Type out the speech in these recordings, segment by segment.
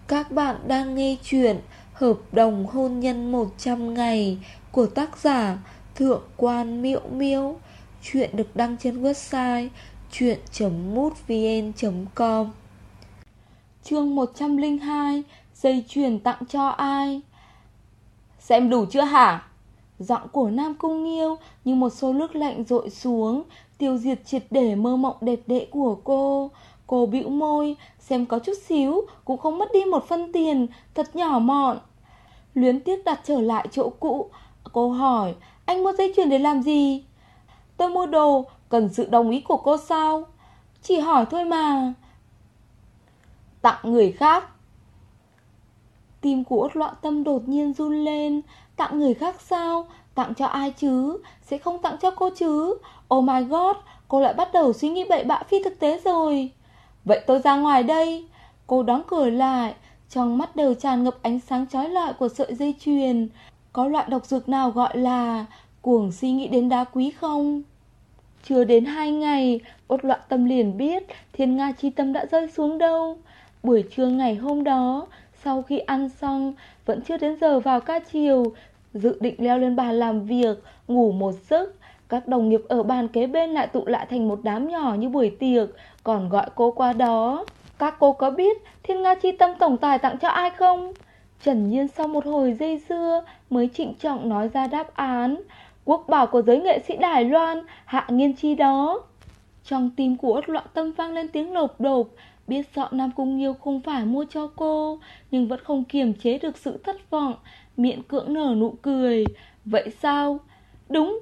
Các bạn đang nghe chuyện Hợp đồng hôn nhân 100 ngày của tác giả Thượng quan Miễu Miễu. Chuyện được đăng trên website chuyện.mútvn.com. Chương 102. Dây chuyền tặng cho ai? Xem đủ chưa hả? Giọng của Nam Cung Nghiêu như một xô nước lạnh dội xuống, tiêu diệt triệt để mơ mộng đẹp đẽ của cô. Cô bĩu môi, xem có chút xíu cũng không mất đi một phân tiền, thật nhỏ mọn. Luyến tiếc đặt trở lại chỗ cũ, cô hỏi, anh mua dây chuyền để làm gì? Tôi mua đồ, cần sự đồng ý của cô sao? Chỉ hỏi thôi mà. Tặng người khác. Tim của Út Loạn Tâm đột nhiên run lên. Tặng người khác sao? Tặng cho ai chứ? Sẽ không tặng cho cô chứ? Oh my god, cô lại bắt đầu suy nghĩ bậy bạ phi thực tế rồi. Vậy tôi ra ngoài đây. Cô đóng cửa lại, trong mắt đều tràn ngập ánh sáng chói lọi của sợi dây chuyền. Có loại độc dược nào gọi là cuồng suy nghĩ đến đá quý không? Chưa đến 2 ngày, Út Loạn Tâm liền biết Thiên Nga Chi Tâm đã rơi xuống đâu. Buổi trưa ngày hôm đó, sau khi ăn xong, vẫn chưa đến giờ vào ca chiều, dự định leo lên bàn làm việc, ngủ một giấc. Các đồng nghiệp ở bàn kế bên lại tụ lại thành một đám nhỏ như buổi tiệc, còn gọi cô qua đó. Các cô có biết Thiên Nga Chi Tâm tổng tài tặng cho ai không? Trần Nhiên sau một hồi dây dưa mới trịnh trọng nói ra đáp án. Quốc bảo của giới nghệ sĩ Đài Loan, Hạ Nghiên Chi đó. Trong tim của Út Loạn Tâm vang lên tiếng lộp đột. Biết rõ Nam Cung Nghiêu không phải mua cho cô, nhưng vẫn không kiềm chế được sự thất vọng, miễn cưỡng nở nụ cười. Vậy sao? Đúng.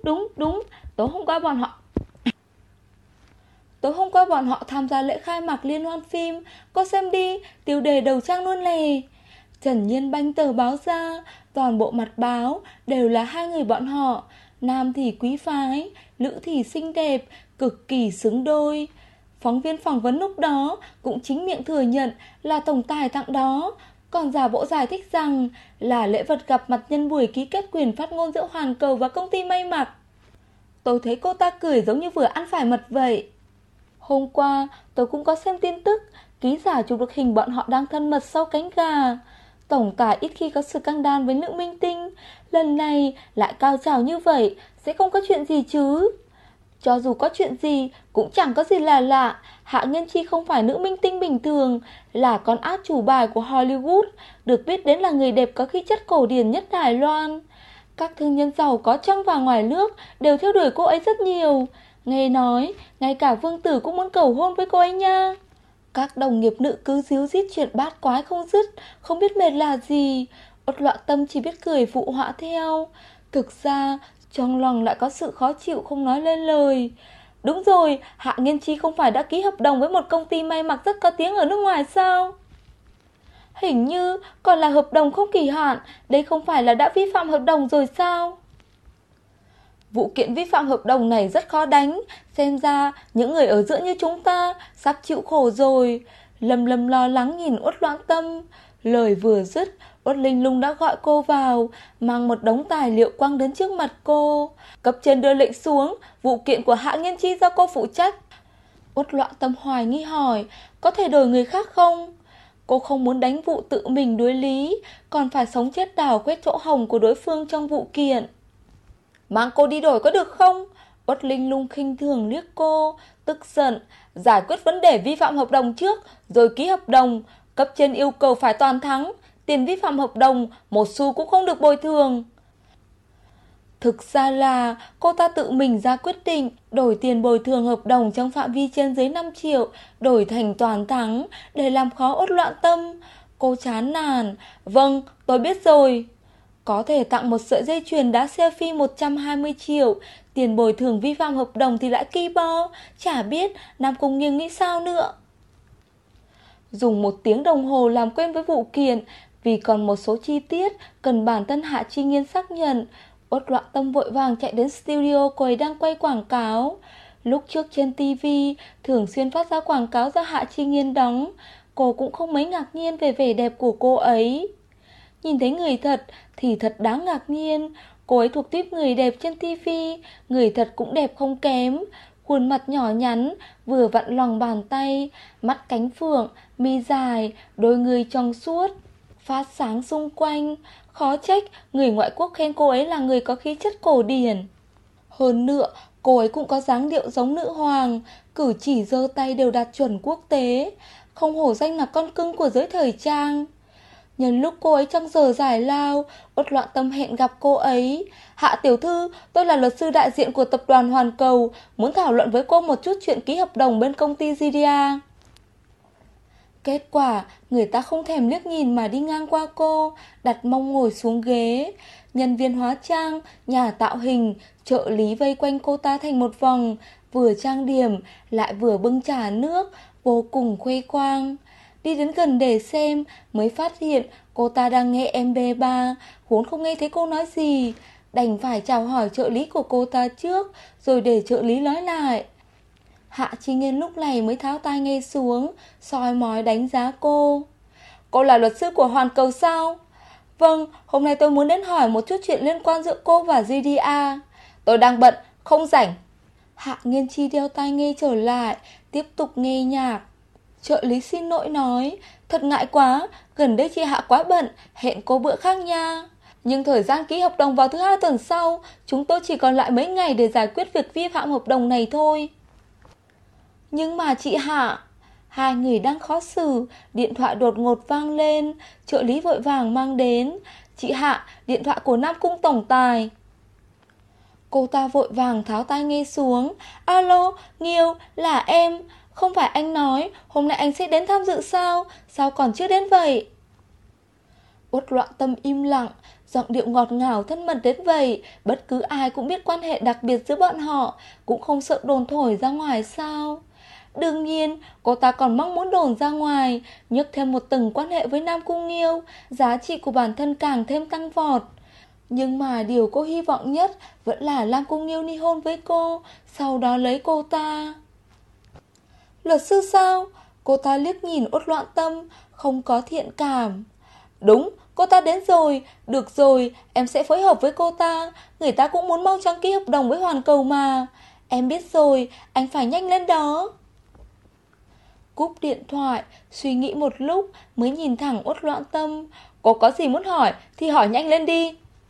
Tối hôm qua bọn họ tham gia lễ khai mạc liên hoan phim. Cô xem đi, tiêu đề đầu trang luôn nè. Trần Nhiên banh tờ báo ra, toàn bộ mặt báo đều là hai người bọn họ. Nam thì quý phái, nữ thì xinh đẹp, cực kỳ xứng đôi. Phóng viên phỏng vấn lúc đó cũng chính miệng thừa nhận là tổng tài tặng đó, còn giả bộ giải thích rằng là lễ vật gặp mặt nhân buổi ký kết quyền phát ngôn giữa Hoàn Cầu và công ty may mặc. Tôi thấy cô ta cười giống như vừa ăn phải mật vậy. Hôm qua tôi cũng có xem tin tức, ký giả chụp được hình bọn họ đang thân mật sau cánh gà. Tổng tài ít khi có scandal với nữ minh tinh, lần này lại cao trào như vậy, sẽ không có chuyện gì chứ? Cho dù có chuyện gì cũng chẳng có gì là lạ. Hạ Nghiên Chi không phải nữ minh tinh bình thường, là con át chủ bài của Hollywood, được biết đến là người đẹp có khí chất cổ điển nhất Đài Loan. Các thương nhân giàu có trong và ngoài nước đều theo đuổi cô ấy rất nhiều. Nghe nói ngay cả vương tử cũng muốn cầu hôn với cô ấy nha. Các đồng nghiệp nữ cứ díu dít chuyện bát quái không dứt, không biết mệt là gì. Út Loạn Tâm chỉ biết cười phụ họa theo. Thực ra trong lòng lại có sự khó chịu không nói lên lời. Đúng rồi, Hạ Nghiên Chi không phải đã ký hợp đồng với một công ty may mặc rất có tiếng ở nước ngoài sao? Hình như còn là hợp đồng không kỳ hạn. Đây không phải là đã vi phạm hợp đồng rồi sao? Vụ kiện vi phạm hợp đồng này rất khó đánh. Xem ra những người ở giữa như chúng ta sắp chịu khổ rồi. Lâm Lâm lo lắng nhìn Út Loạn Tâm. Lời vừa dứt, Út Linh Lung đã gọi cô vào, mang một đống tài liệu quăng đến trước mặt cô. Cấp trên đưa lệnh xuống, vụ kiện của Hạ Nghiên Chi do cô phụ trách. Út Loạn Tâm hoài nghi hỏi, có thể đổi người khác không? Cô không muốn đánh vụ tự mình đối lý, còn phải sống chết đào quét chỗ hồng của đối phương trong vụ kiện. Mang cô đi đổi có được không? Út Linh Lung khinh thường liếc cô, tức giận, giải quyết vấn đề vi phạm hợp đồng trước, rồi ký hợp đồng. Cấp trên yêu cầu phải toàn thắng, tiền vi phạm hợp đồng một xu cũng không được bồi thường. Thực ra là cô ta tự mình ra quyết định đổi tiền bồi thường hợp đồng trong phạm vi trên dưới 5 triệu, đổi thành toàn thắng để làm khó Út Loạn Tâm. Cô chán nản, vâng, tôi biết rồi. Có thể tặng một sợi dây chuyền đá selfie 120 triệu, tiền bồi thường vi phạm hợp đồng thì lại ki bo, chả biết Nam Cung Nghiêu nghĩ sao nữa. Dùng 1 tiếng đồng hồ làm quen với vụ kiện, vì còn một số chi tiết cần bản thân Hạ Chi Nghiên xác nhận. Út Loạn Tâm vội vàng chạy đến studio cô ấy đang quay quảng cáo. Lúc trước trên TV thường xuyên phát ra quảng cáo do Hạ Chi Nghiên đóng, cô cũng không mấy ngạc nhiên về vẻ đẹp của cô ấy. Nhìn thấy người thật thì thật đáng ngạc nhiên. Cô ấy thuộc tiếp người đẹp trên TV, người thật cũng đẹp không kém. Khuôn mặt nhỏ nhắn, vừa vặn lòng bàn tay, mắt cánh phượng, mi dài, đôi người trong suốt, phát sáng xung quanh. Khó trách người ngoại quốc khen cô ấy là người có khí chất cổ điển. Hơn nữa, cô ấy cũng có dáng điệu giống nữ hoàng, cử chỉ giơ tay đều đạt chuẩn quốc tế, không hổ danh là con cưng của giới thời trang. Nhân lúc cô ấy trong giờ giải lao, Uất Loạn Tâm hẹn gặp cô ấy. Hạ tiểu thư, tôi là luật sư đại diện của tập đoàn Hoàn Cầu, muốn thảo luận với cô một chút chuyện ký hợp đồng bên công ty Zidia. Kết quả, người ta không thèm liếc nhìn mà đi ngang qua cô, đặt mông ngồi xuống ghế. Nhân viên hóa trang, nhà tạo hình, trợ lý vây quanh cô ta thành một vòng, vừa trang điểm, lại vừa bưng trà nước, vô cùng khoe khoang. Đi đến gần để xem, mới phát hiện cô ta đang nghe MP3, vốn không nghe thấy cô nói gì. Đành phải chào hỏi trợ lý của cô ta trước, rồi để trợ lý nói lại. Hạ Chi Nghiên lúc này mới tháo tai nghe xuống, soi mói đánh giá cô. Cô là luật sư của Hoàn Cầu sao? Vâng, hôm nay tôi muốn đến hỏi một chút chuyện liên quan giữa cô và GDA. Tôi đang bận, không rảnh. Hạ Nghiên Chi đeo tai nghe trở lại, tiếp tục nghe nhạc. Trợ lý xin lỗi nói, thật ngại quá, gần đây chị Hạ quá bận, hẹn cô bữa khác nha. Nhưng thời gian ký hợp đồng vào thứ 2 tuần sau, chúng tôi chỉ còn lại mấy ngày để giải quyết việc vi phạm hợp đồng này thôi. Nhưng mà chị Hạ... Hai người đang khó xử, điện thoại đột ngột vang lên, trợ lý vội vàng mang đến. Chị Hạ, điện thoại của Nam Cung tổng tài. Cô ta vội vàng tháo tai nghe xuống. Alo, Nghiêu, là em. Không phải anh nói hôm nay anh sẽ đến tham dự sao? Sao còn chưa đến vậy? Uất Loạn Tâm im lặng, giọng điệu ngọt ngào thân mật đến vậy. Bất cứ ai cũng biết quan hệ đặc biệt giữa bọn họ, cũng không sợ đồn thổi ra ngoài sao? Đương nhiên, cô ta còn mong muốn đồn ra ngoài, nhấc thêm một tầng quan hệ với Nam Cung Nghiêu, giá trị của bản thân càng thêm tăng vọt. Nhưng mà điều cô hy vọng nhất vẫn là Nam Cung Nghiêu ly hôn với cô, sau đó lấy cô ta. Luật sư sao? Cô ta liếc nhìn Uất Loạn Tâm, không có thiện cảm. Đúng, cô ta đến rồi. Được rồi, em sẽ phối hợp với cô ta. Người ta cũng muốn mau chóng ký hợp đồng với Hoàn Cầu mà. Em biết rồi, anh phải nhanh lên đó. Cúp điện thoại, suy nghĩ một lúc mới nhìn thẳng Uất Loạn Tâm. Cô có gì muốn hỏi thì hỏi nhanh lên đi.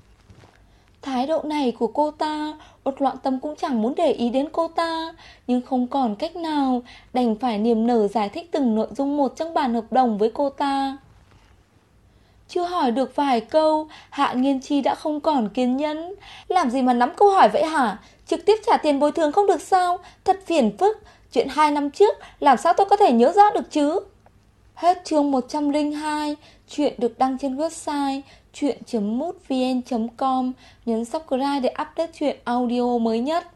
Thái độ này của cô ta, Uất Loạn Tâm cũng chẳng muốn để ý đến cô ta, nhưng không còn cách nào, đành phải niềm nở giải thích từng nội dung một trong bản hợp đồng với cô ta. Chưa hỏi được vài câu, Hạ Nghiên Chi đã không còn kiên nhẫn. Làm gì mà nắm câu hỏi vậy hả? Trực tiếp trả tiền bồi thường không được sao? Thật phiền phức. Chuyện 2 năm trước làm sao tôi có thể nhớ rõ được chứ? Hết chương 102. Chuyện được đăng trên website chuyện.mútvn.com. Nhấn subscribe để update chuyện audio mới nhất.